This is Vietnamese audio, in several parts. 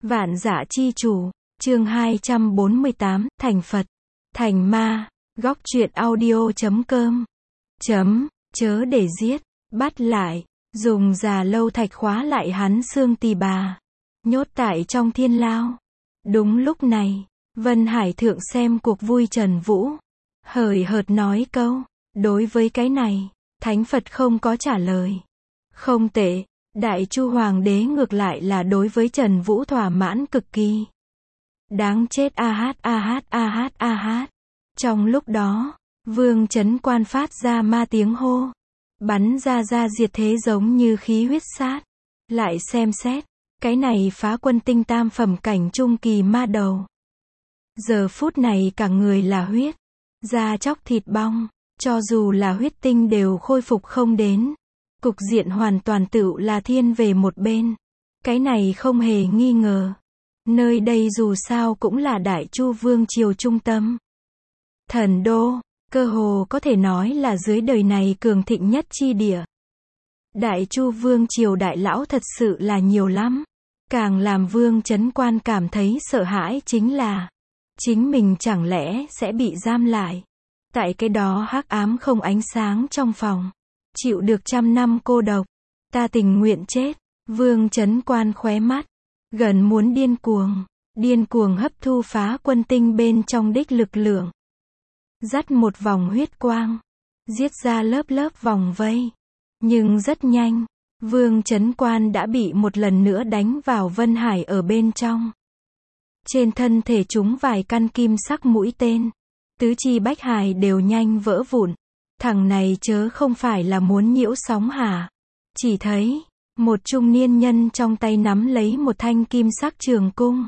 Vạn Dạ Chi Chủ, chương 248, thành Phật, thành ma, góc truyện audio.com. Chớ để giết, bắt lại, dùng già lâu thạch khóa lại hắn xương tỳ bà, nhốt tại trong thiên lao. Đúng lúc này, Vân Hải Thượng xem cuộc vui Trần Vũ, hời hợt nói câu, đối với cái này, Thánh Phật không có trả lời. Không tệ, Đại Chu Hoàng đế ngược lại là đối với Trần Vũ thỏa mãn cực kỳ. Đáng chết a hát. Trong lúc đó, Vương Chấn Quan phát ra ma tiếng hô, bắn ra diệt thế giống như khí huyết sát. Lại xem xét, cái này phá quân tinh tam phẩm cảnh trung kỳ ma đầu. Giờ phút này cả người là huyết, da chóc thịt bong, cho dù là huyết tinh đều khôi phục không đến. Cục diện hoàn toàn tựu là thiên về một bên. Cái này không hề nghi ngờ. Nơi đây dù sao cũng là Đại Chu Vương triều trung tâm. Thần đô, cơ hồ có thể nói là dưới đời này cường thịnh nhất chi địa. Đại Chu Vương triều đại lão thật sự là nhiều lắm. Càng làm Vương Chấn Quan cảm thấy sợ hãi chính là chính mình chẳng lẽ sẽ bị giam lại tại cái đó hắc ám không ánh sáng trong phòng, chịu được 100 năm cô độc. Ta tình nguyện chết. Vương Chấn Quan khóe mắt gần muốn điên cuồng hấp thu phá quân tinh bên trong đích lực lượng, dắt một vòng huyết quang, giết ra lớp vòng vây. Nhưng rất nhanh, Vương Chấn Quan đã bị một lần nữa đánh vào Vân Hải ở bên trong. Trên thân thể chúng vài căn kim sắc mũi tên, tứ chi bách hải đều nhanh vỡ vụn. Thằng này chớ không phải là muốn nhiễu sóng hả? Chỉ thấy một trung niên nhân trong tay nắm lấy một thanh kim sắc trường cung.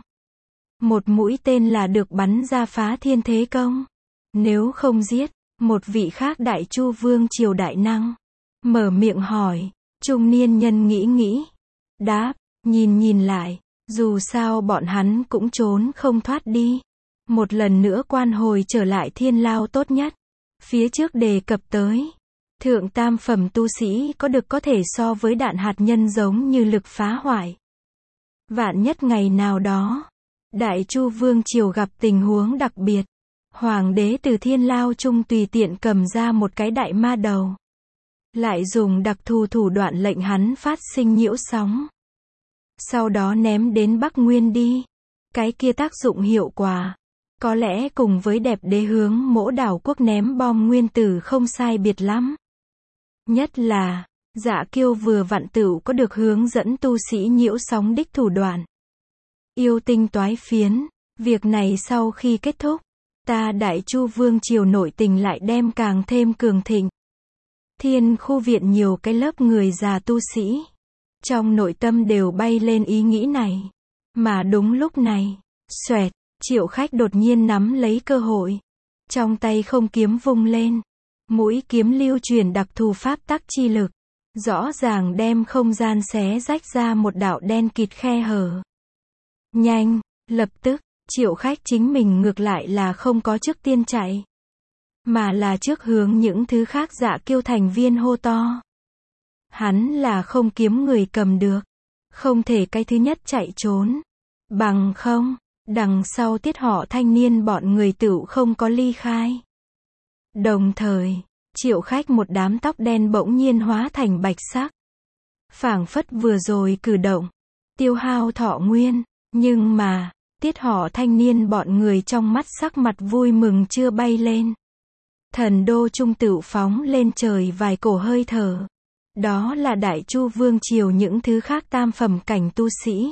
Một mũi tên là được bắn ra phá thiên thế công. Nếu không giết, một vị khác Đại Chu Vương triều đại năng mở miệng hỏi. Trung niên nhân nghĩ, đáp, nhìn lại, dù sao bọn hắn cũng trốn không thoát đi. Một lần nữa quan hồi trở lại thiên lao tốt nhất. Phía trước đề cập tới, thượng tam phẩm tu sĩ có thể so với đạn hạt nhân giống như lực phá hoại. Vạn nhất ngày nào đó, Đại Chu Vương triều gặp tình huống đặc biệt, Hoàng đế từ thiên lao trung tùy tiện cầm ra một cái đại ma đầu, lại dùng đặc thù thủ đoạn lệnh hắn phát sinh nhiễu sóng, sau đó ném đến Bắc Nguyên đi. Cái kia tác dụng hiệu quả có lẽ cùng với đẹp đế hướng Mỗ Đảo quốc ném bom nguyên tử không sai biệt lắm. Nhất là, Dạ Kiêu vừa vặn tựu có được hướng dẫn tu sĩ nhiễu sóng đích thủ đoạn. Yêu tinh toái phiến, việc này sau khi kết thúc, ta Đại Chu Vương triều nội tình lại đem càng thêm cường thịnh. Thiên khu viện nhiều cái lớp người già tu sĩ, trong nội tâm đều bay lên ý nghĩ này. Mà đúng lúc này, xoẹt, Triệu Khách đột nhiên nắm lấy cơ hội. Trong tay không kiếm vung lên. Mũi kiếm lưu truyền đặc thù pháp tắc chi lực. Rõ ràng đem không gian xé rách ra một đạo đen kịt khe hở. Nhanh, lập tức, Triệu Khách chính mình ngược lại là không có trước tiên chạy. Mà là trước hướng những thứ khác Dạ Kiêu thành viên hô to. Hắn là không kiếm người cầm được. Không thể cái thứ nhất chạy trốn. Bằng không, đằng sau tiết họ thanh niên bọn người tựu không có ly khai. Đồng thời, Triệu Khách một đám tóc đen bỗng nhiên hóa thành bạch sắc. Phảng phất vừa rồi cử động, tiêu hao thọ nguyên, nhưng mà, tiết họ thanh niên bọn người trong mắt sắc mặt vui mừng chưa bay lên. Thần đô trung tựu phóng lên trời vài cổ hơi thở. Đó là Đại Chu Vương triều những thứ khác tam phẩm cảnh tu sĩ.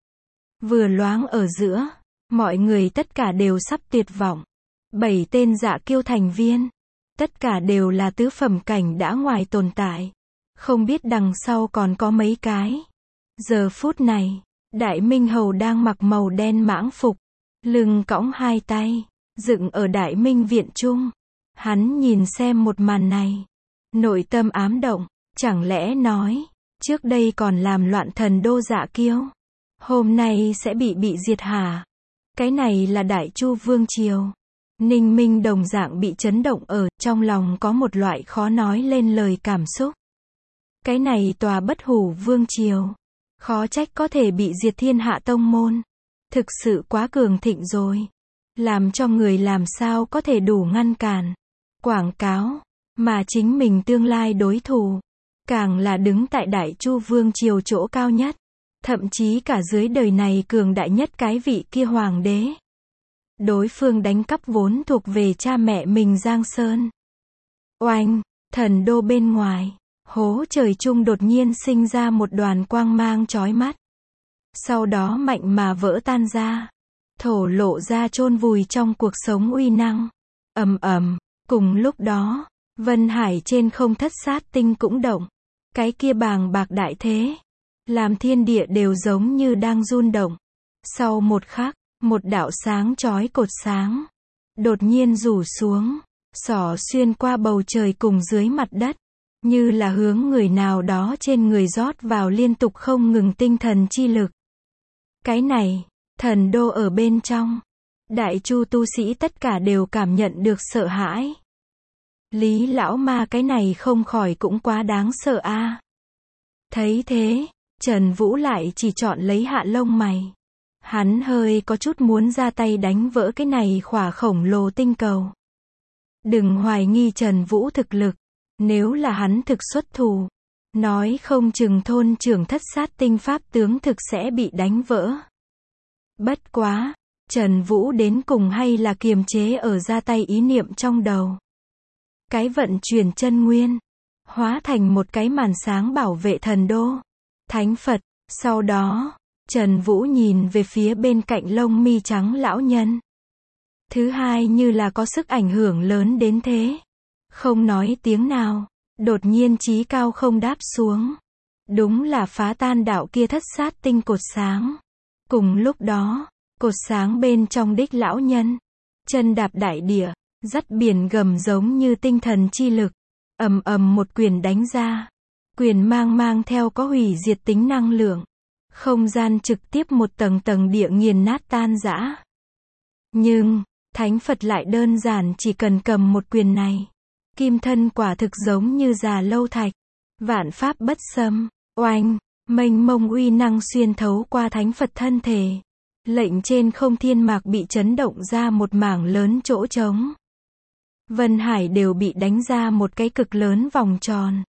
Vừa loáng ở giữa, mọi người tất cả đều sắp tuyệt vọng. 7 tên Dạ Kiêu thành viên, tất cả đều là tứ phẩm cảnh đã ngoài tồn tại. Không biết đằng sau còn có mấy cái. Giờ phút này, Đại Minh Hầu đang mặc màu đen mãng phục, lưng cõng hai tay, dựng ở Đại Minh viện trung. Hắn nhìn xem một màn này, nội tâm ám động, chẳng lẽ nói, trước đây còn làm loạn thần đô Dạ Kiêu, hôm nay sẽ bị diệt hả? Cái này là Đại Chu Vương triều. Ninh Minh đồng dạng bị chấn động ở, trong lòng có một loại khó nói lên lời cảm xúc. Cái này tòa bất hủ vương triều, khó trách có thể bị diệt thiên hạ tông môn. thực sự quá cường thịnh rồi. Làm cho người làm sao có thể đủ ngăn cản. Quảng cáo, mà chính mình tương lai đối thủ, càng là đứng tại Đại Chu vương triều chỗ cao nhất, thậm chí cả dưới đời này cường đại nhất cái vị kia hoàng đế. Đối phương đánh cắp vốn thuộc về cha mẹ mình Giang Sơn. Oanh, thần đô bên ngoài, hố trời chung đột nhiên sinh ra một đoàn quang mang chói mắt. Sau đó mạnh mà vỡ tan ra, thổ lộ ra chôn vùi trong cuộc sống uy năng. Ầm ầm, cùng lúc đó, Vân Hải trên không thất sát tinh cũng động. Cái kia bàng bạc đại thế, làm thiên địa đều giống như đang rung động. Sau một khắc, một đạo sáng chói cột sáng đột nhiên rủ xuống, xỏ xuyên qua bầu trời cùng dưới mặt đất, như là hướng người nào đó trên người rót vào liên tục không ngừng tinh thần chi lực. Cái này, thần đô ở bên trong, Đại Chu tu sĩ tất cả đều cảm nhận được sợ hãi. Lý lão ma cái này không khỏi cũng quá đáng sợ a. Thấy thế, Trần Vũ lại chỉ chọn lấy hạ lông mày. Hắn hơi có chút muốn ra tay đánh vỡ cái này khỏa khổng lồ tinh cầu. Đừng hoài nghi Trần Vũ thực lực, nếu là hắn thực xuất thủ, nói không chừng thôn trưởng thất sát tinh pháp tướng thực sẽ bị đánh vỡ. Bất quá, Trần Vũ đến cùng hay là kiềm chế ở ra tay ý niệm trong đầu. Cái vận chuyển chân nguyên, hóa thành một cái màn sáng bảo vệ thần đô, thánh Phật. Sau đó, Trần Vũ nhìn về phía bên cạnh lông mi trắng lão nhân. Thứ hai như là có sức ảnh hưởng lớn đến thế. Không nói tiếng nào, đột nhiên chí cao không đáp xuống. Đúng là phá tan đạo kia thất sát tinh cột sáng. Cùng lúc đó, cột sáng bên trong đích lão nhân, chân đạp đại địa, dắt biển gầm giống như tinh thần chi lực, ầm ầm một quyền đánh ra. Quyền mang theo có hủy diệt tính năng lượng. Không gian trực tiếp một tầng tầng địa nghiền nát tan rã. Nhưng, thánh Phật lại đơn giản chỉ cần cầm một quyền này. Kim thân quả thực giống như già lâu thạch. Vạn pháp bất xâm, oanh, mênh mông uy năng xuyên thấu qua thánh Phật thân thể. Lệnh trên không thiên mạc bị chấn động ra một mảng lớn chỗ trống. Vân Hải đều bị đánh ra một cái cực lớn vòng tròn.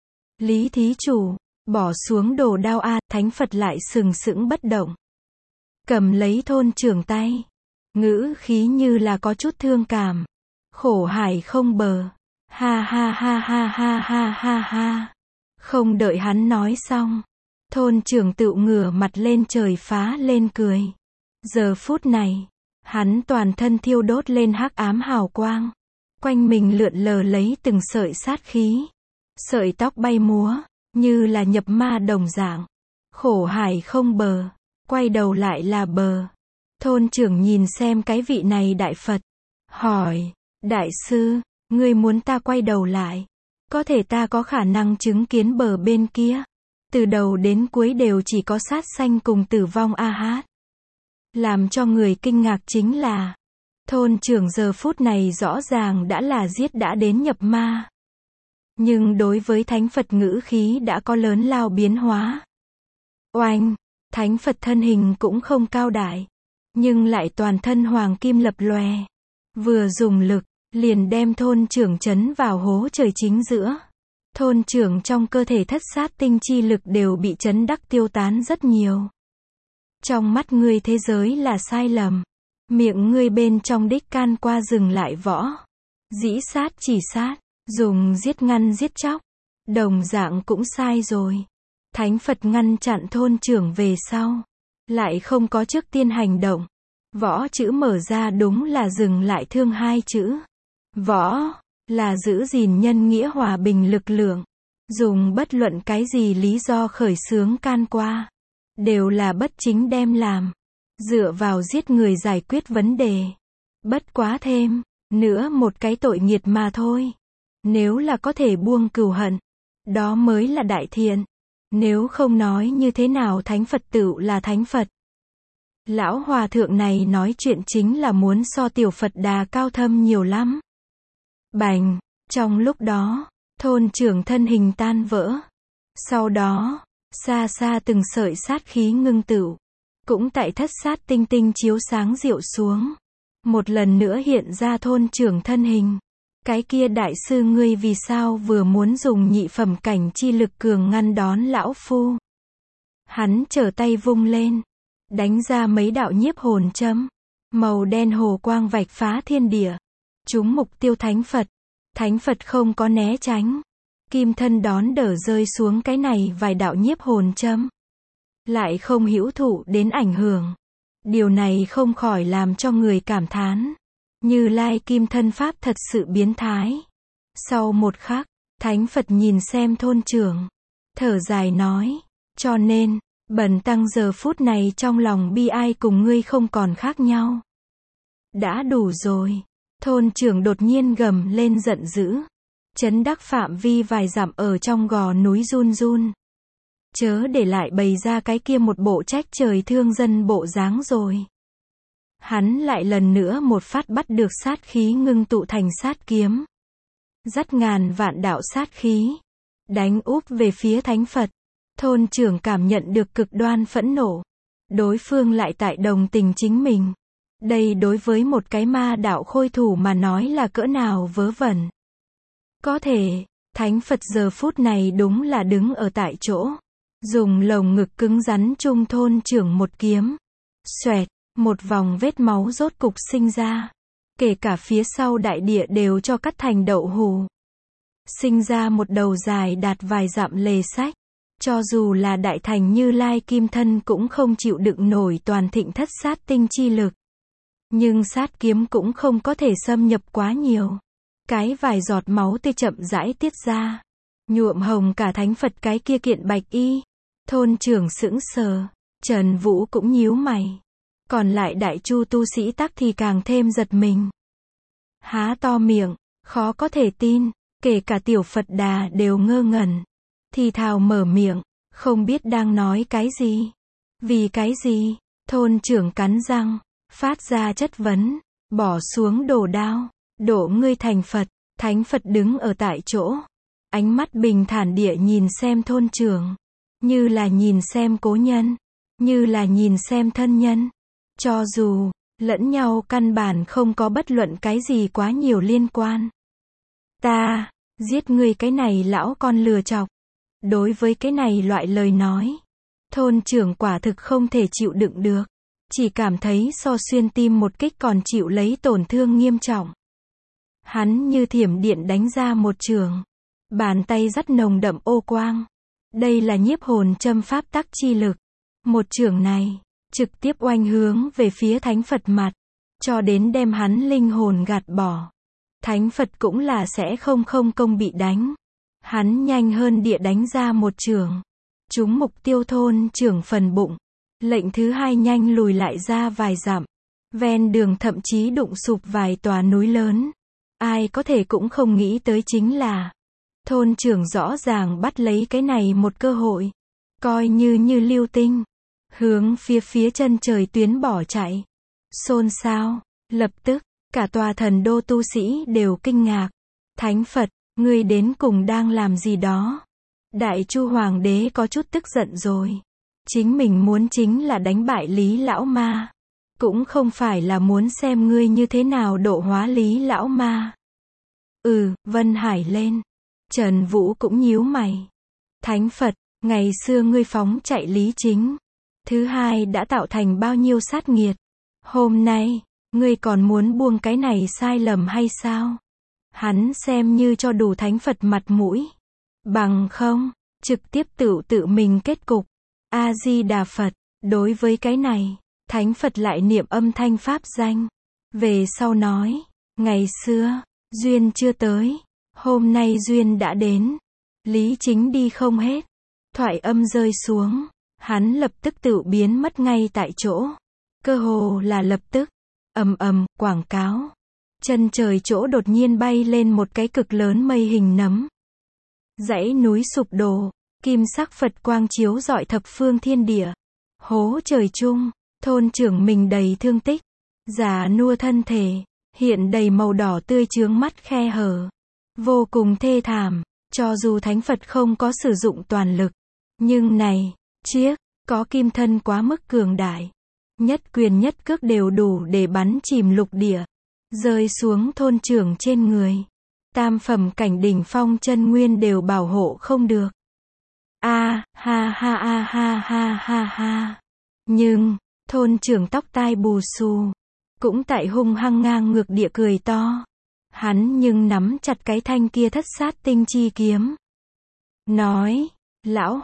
Lý thí chủ, bỏ xuống đồ đao a, thánh Phật lại sừng sững bất động. Cầm lấy thôn trưởng tay. Ngữ khí như là có chút thương cảm. Khổ hải không bờ. Ha ha ha ha ha ha ha ha. Không đợi hắn nói xong. Thôn trưởng tự ngửa mặt lên trời phá lên cười. Giờ phút này, hắn toàn thân thiêu đốt lên hắc ám hào quang. Quanh mình lượn lờ lấy từng sợi sát khí. Sợi tóc bay múa, như là nhập ma đồng dạng. Khổ hải không bờ, quay đầu lại là bờ. Thôn trưởng nhìn xem cái vị này đại Phật. Hỏi, đại sư, ngươi muốn ta quay đầu lại? Có thể ta có khả năng chứng kiến bờ bên kia. Từ đầu đến cuối đều chỉ có sát sanh cùng tử vong a hát. Làm cho người kinh ngạc chính là, thôn trưởng giờ phút này rõ ràng đã là giết đã đến nhập ma. Nhưng đối với thánh Phật ngữ khí đã có lớn lao biến hóa. Oanh, thánh Phật thân hình cũng không cao đại, nhưng lại toàn thân hoàng kim lập lòe. Vừa dùng lực, liền đem thôn trưởng chấn vào hố trời chính giữa. Thôn trưởng trong cơ thể thất sát tinh chi lực đều bị chấn đắc tiêu tán rất nhiều. Trong mắt ngươi thế giới là sai lầm. Miệng ngươi bên trong đích can qua dừng lại võ. Dĩ sát chỉ sát. Dùng giết ngăn giết chóc. Đồng dạng cũng sai rồi. Thánh Phật ngăn chặn thôn trưởng về sau. Lại không có trước tiên hành động. Võ chữ mở ra đúng là dừng lại thương hai chữ. Võ, là giữ gìn nhân nghĩa hòa bình lực lượng. Dùng bất luận cái gì lý do khởi xướng can qua. Đều là bất chính đem làm. Dựa vào giết người giải quyết vấn đề. Bất quá thêm, nữa một cái tội nghiệt mà thôi. Nếu là có thể buông cừu hận, đó mới là đại thiện. Nếu không nói như thế nào thánh Phật tựu là thánh Phật. Lão hòa thượng này nói chuyện chính là muốn so tiểu Phật Đà cao thâm nhiều lắm. Bành, trong lúc đó, thôn trưởng thân hình tan vỡ. Sau đó, xa xa từng sợi sát khí ngưng tựu. cũng tại thất sát tinh tinh chiếu sáng diệu xuống. Một lần nữa hiện ra thôn trưởng thân hình. Cái kia đại sư ngươi vì sao vừa muốn dùng nhị phẩm cảnh chi lực cường ngăn đón lão phu. Hắn trở tay vung lên. Đánh ra mấy đạo nhiếp hồn châm. Màu đen hồ quang vạch phá thiên địa. Trúng mục tiêu thánh Phật. Thánh Phật không có né tránh. Kim thân đón đỡ rơi xuống cái này vài đạo nhiếp hồn châm. Lại không hữu thụ đến ảnh hưởng. Điều này không khỏi làm cho người cảm thán. Như Lai kim thân pháp thật sự biến thái. Sau một khắc, thánh Phật nhìn xem thôn trưởng. Thở dài nói. Cho nên, bần tăng giờ phút này trong lòng bi ai cùng ngươi không còn khác nhau. Đã đủ rồi. Thôn trưởng đột nhiên gầm lên giận dữ. Chấn đắc phạm vi vài dặm ở trong gò núi run run. Chớ để lại bày ra cái kia một bộ trách trời thương dân bộ dáng rồi. Hắn lại lần nữa một phát bắt được sát khí ngưng tụ thành sát kiếm. Dắt ngàn vạn đạo sát khí. Đánh úp về phía thánh Phật. Thôn trưởng cảm nhận được cực đoan phẫn nộ. Đối phương lại tại đồng tình chính mình. Đây đối với một cái ma đạo khôi thủ mà nói là cỡ nào vớ vẩn. Có thể, thánh Phật giờ phút này đúng là đứng ở tại chỗ. Dùng lồng ngực cứng rắn trung thôn trưởng một kiếm. Xoẹt, một vòng vết máu rốt cục sinh ra. Kể cả phía sau đại địa đều cho cắt thành đậu hù. Sinh ra một đầu dài đạt vài dặm lề sách. Cho dù là đại thành Như Lai kim thân cũng không chịu đựng nổi toàn thịnh thất sát tinh chi lực. Nhưng sát kiếm cũng không có thể xâm nhập quá nhiều. Cái vài giọt máu tươi chậm rãi tiết ra. Nhuộm hồng cả thánh Phật cái kia kiện bạch y. Thôn trưởng sững sờ. Trần Vũ cũng nhíu mày. Còn lại đại chu tu sĩ tắc thì càng thêm giật mình. Há to miệng, khó có thể tin. Kể cả tiểu Phật Đà đều ngơ ngẩn. Thì thào mở miệng, không biết đang nói cái gì. Vì cái gì? Thôn trưởng cắn răng, phát ra chất vấn, bỏ xuống đồ đao, đổ ngươi thành Phật. Thánh Phật đứng ở tại chỗ, ánh mắt bình thản địa nhìn xem thôn trưởng, như là nhìn xem cố nhân, như là nhìn xem thân nhân. Cho dù lẫn nhau căn bản không có bất luận cái gì quá nhiều liên quan. Ta giết ngươi cái này lão con lừa chọc. Đối với cái này loại lời nói, thôn trưởng quả thực không thể chịu đựng được. Chỉ cảm thấy so xuyên tim một kích còn chịu lấy tổn thương nghiêm trọng. Hắn như thiểm điện đánh ra một trường. Bàn tay rất nồng đậm ô quang. Đây là nhiếp hồn châm pháp tắc chi lực. Một trường này, trực tiếp oanh hướng về phía thánh Phật mặt. Cho đến đem hắn linh hồn gạt bỏ. Thánh Phật cũng là sẽ không công bị đánh. Hắn nhanh hơn địa đánh ra một trường. Trúng mục tiêu thôn trưởng phần bụng. Lệnh thứ hai nhanh lùi lại ra vài dặm. Ven đường thậm chí đụng sụp vài tòa núi lớn. Ai có thể cũng không nghĩ tới chính là thôn trưởng rõ ràng bắt lấy cái này một cơ hội. Coi như lưu tinh. Hướng phía chân trời tuyến bỏ chạy. Xôn xao. Lập tức, cả tòa thần đô tu sĩ đều kinh ngạc. Thánh Phật, ngươi đến cùng đang làm gì đó? Đại Chu Hoàng đế có chút tức giận rồi. Chính mình muốn chính là đánh bại Lý Lão Ma. Cũng không phải là muốn xem ngươi như thế nào độ hóa Lý Lão Ma. Vân Hải lên. Trần Vũ cũng nhíu mày. Thánh Phật, ngày xưa ngươi phóng chạy Lý Chính. Thứ hai đã tạo thành bao nhiêu sát nghiệt. Hôm nay, ngươi còn muốn buông cái này sai lầm hay sao? Hắn xem như cho đủ thánh Phật mặt mũi. Bằng không, trực tiếp tự mình kết cục. A-di-đà Phật, đối với cái này, thánh Phật lại niệm âm thanh pháp danh. Về sau nói, ngày xưa, duyên chưa tới, hôm nay duyên đã đến. Lý Chính đi không hết. Thoại âm rơi xuống, hắn lập tức tự biến mất ngay tại chỗ. Cơ hồ là lập tức. Quảng cáo. Chân trời chỗ đột nhiên bay lên một cái cực lớn mây hình nấm. Dãy núi sụp đổ, kim sắc Phật quang chiếu rọi thập phương thiên địa. Hố trời chung, thôn trưởng mình đầy thương tích, già nua thân thể, hiện đầy màu đỏ tươi chướng mắt khe hở. Vô cùng thê thảm, cho dù thánh Phật không có sử dụng toàn lực. Nhưng này, chiếc, có kim thân quá mức cường đại. Nhất quyền nhất cước đều đủ để bắn chìm lục địa, rơi xuống thôn trưởng trên người. Tam phẩm cảnh đỉnh phong chân nguyên đều bảo hộ không được. Ha ha ha ha ha ha. Nhưng, thôn trưởng tóc tai bù xù, cũng tại hung hăng ngang ngược địa cười to. Hắn nhưng nắm chặt cái thanh kia thất sát tinh chi kiếm. Nói, lão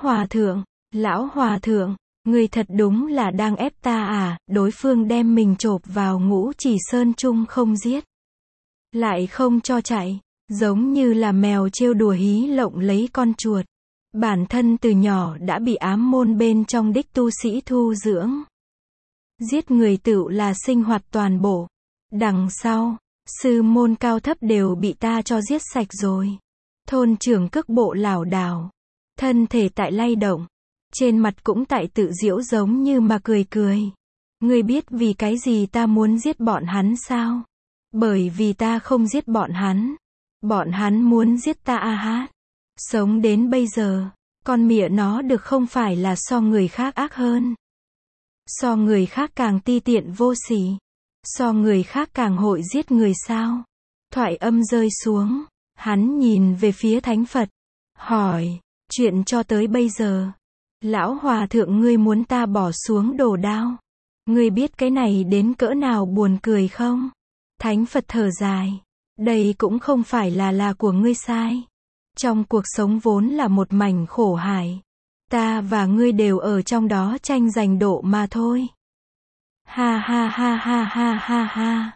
hòa thượng, ngươi thật đúng là đang ép ta à, đối phương đem mình chộp vào Ngũ Chỉ Sơn chung không giết. Lại không cho chạy, giống như là mèo trêu đùa hí lộng lấy con chuột. Bản thân từ nhỏ đã bị ám môn bên trong đích tu sĩ thu dưỡng. Giết người tựu là sinh hoạt toàn bộ. Đằng sau, sư môn cao thấp đều bị ta cho giết sạch rồi. Thôn trưởng cước bộ lảo đảo, thân thể tại lay động, trên mặt cũng tại tự giễu giống như mà cười cười. Ngươi biết vì cái gì ta muốn giết bọn hắn sao? Bởi vì ta không giết bọn hắn muốn giết ta a hát. Sống đến bây giờ, con mịa nó được không phải là so người khác ác hơn. So người khác càng ti tiện vô sỉ. So người khác càng hội giết người sao? Thoại âm rơi xuống, hắn nhìn về phía Thánh Phật, hỏi, chuyện cho tới bây giờ, lão hòa thượng ngươi muốn ta bỏ xuống đồ đao. Ngươi biết cái này đến cỡ nào buồn cười không? Thánh Phật thở dài, đây cũng không phải là của ngươi sai. Trong cuộc sống vốn là một mảnh khổ hải. Ta và ngươi đều ở trong đó tranh giành độ mà thôi. Ha ha ha ha ha ha ha.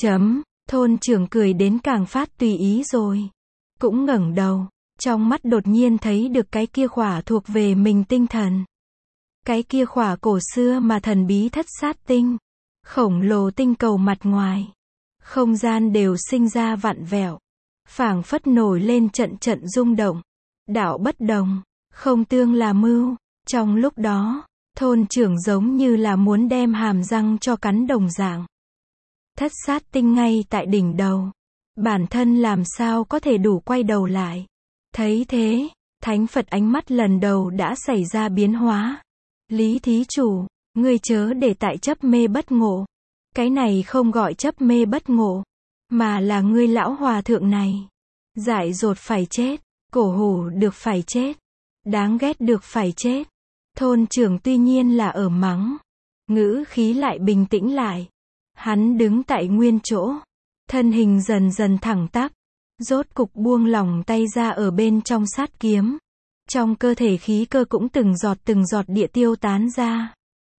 Thôn trưởng cười đến càng phát tùy ý rồi. Cũng ngẩng đầu, trong mắt đột nhiên thấy được cái kia khỏa thuộc về mình tinh thần. Cái kia khỏa cổ xưa mà thần bí thất sát tinh. Khổng lồ tinh cầu mặt ngoài. Không gian đều sinh ra vặn vẹo. Phảng phất nổi lên trận trận rung động. Đạo bất đồng, không tương là mưu. Trong lúc đó, thôn trưởng giống như là muốn đem hàm răng cho cắn đồng dạng. Thất sát tinh ngay tại đỉnh đầu. Bản thân làm sao có thể đủ quay đầu lại. Thấy thế, Thánh Phật ánh mắt lần đầu đã xảy ra biến hóa. Lý thí chủ, ngươi chớ để tại chấp mê bất ngộ. Cái này không gọi chấp mê bất ngộ, mà là ngươi lão hòa thượng này. Dại dột phải chết, cổ hủ được phải chết, đáng ghét được phải chết. Thôn trưởng tuy nhiên là ở mắng, ngữ khí lại bình tĩnh lại. Hắn đứng tại nguyên chỗ, thân hình dần dần thẳng tắp, rốt cục buông lỏng tay ra ở bên trong sát kiếm. Trong cơ thể khí cơ cũng từng giọt địa tiêu tán ra.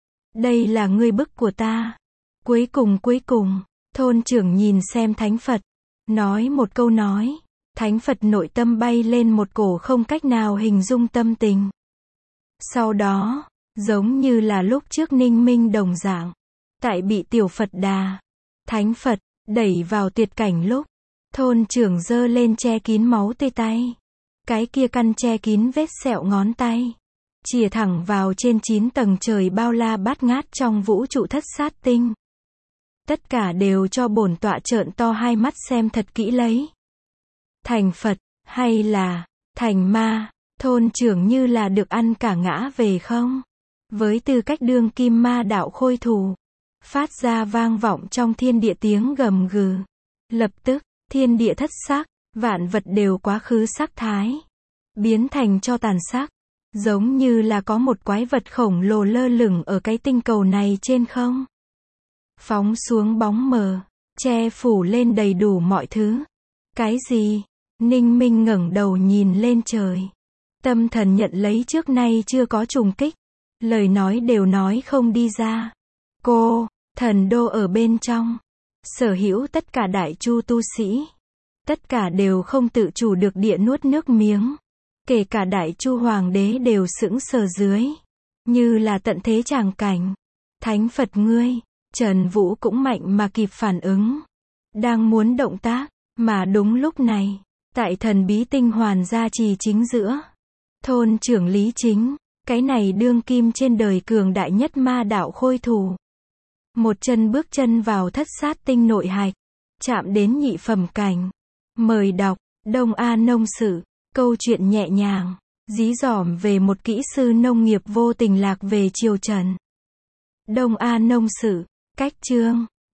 Đây là ngươi bức của ta. Cuối cùng, thôn trưởng nhìn xem Thánh Phật, nói một câu nói. Thánh Phật nội tâm bay lên một cổ không cách nào hình dung tâm tình. Sau đó, giống như là lúc trước Ninh Minh đồng dạng, tại bị tiểu Phật Đà, Thánh Phật, đẩy vào tuyệt cảnh lúc, thôn trưởng giơ lên che kín máu tươi tay. Cái kia căn che kín vết sẹo ngón tay, chìa thẳng vào trên 9 tầng trời bao la bát ngát trong vũ trụ thất sát tinh. Tất cả đều cho bổn tọa trợn to hai mắt xem thật kỹ lấy. Thành Phật, hay là thành ma, thôn trưởng như là được ăn cả ngã về không? Với tư cách đương kim ma đạo khôi thủ, phát ra vang vọng trong thiên địa tiếng gầm gừ. Lập tức, thiên địa thất sắc, vạn vật đều quá khứ sắc thái, biến thành cho tàn sắc, giống như là có một quái vật khổng lồ lơ lửng ở cái tinh cầu này trên không. Phóng xuống bóng mờ, che phủ lên đầy đủ mọi thứ. Cái gì? Ninh Minh ngẩng đầu nhìn lên trời. Tâm thần nhận lấy trước nay chưa có trùng kích. Lời nói đều nói không đi ra. Cô, thần đô ở bên trong. Sở hữu tất cả đại chu tu sĩ. Tất cả đều không tự chủ được địa nuốt nước miếng. Kể cả đại chu hoàng đế đều sững sờ dưới. Như là tận thế tràng cảnh. Thánh Phật ngươi, Trần Vũ cũng mạnh mà kịp phản ứng. Đang muốn động tác, mà đúng lúc này, tại thần bí tinh hoàn gia trì chính giữa. Thôn trưởng Lý Chính, cái này đương kim trên đời cường đại nhất ma đạo khôi thủ. Một chân bước chân vào thất sát tinh nội hạch, chạm đến nhị phẩm cảnh. Mời đọc, Đông A Nông Sử, câu chuyện nhẹ nhàng, dí dỏm về một kỹ sư nông nghiệp vô tình lạc về triều Trần. Đông A nông sự, cách chương.